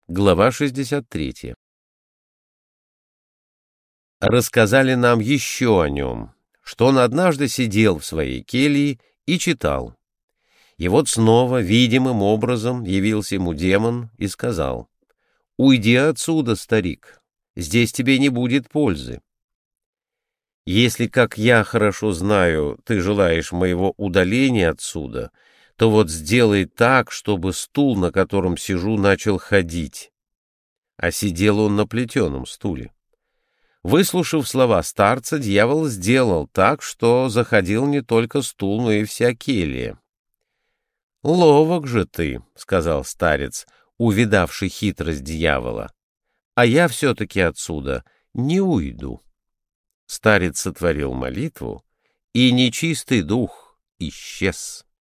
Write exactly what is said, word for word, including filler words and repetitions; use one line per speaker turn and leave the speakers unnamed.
Глава шестьдесят третья. Рассказали нам еще о нем, что он однажды сидел в своей келье и читал. И вот снова видимым образом явился ему демон и сказал: «Уйди отсюда, старик, здесь тебе не будет пользы. Если, как я хорошо знаю, ты желаешь моего удаления отсюда, то вот сделай так, чтобы стул, на котором сижу, начал ходить». А сидел он на плетеном стуле. Выслушав слова старца, дьявол сделал так, что заходил не только стул, но и вся келья. «Ловок же ты», — сказал старец, увидавший хитрость дьявола, — «а я все-таки отсюда не уйду». Старец сотворил молитву, и нечистый дух исчез.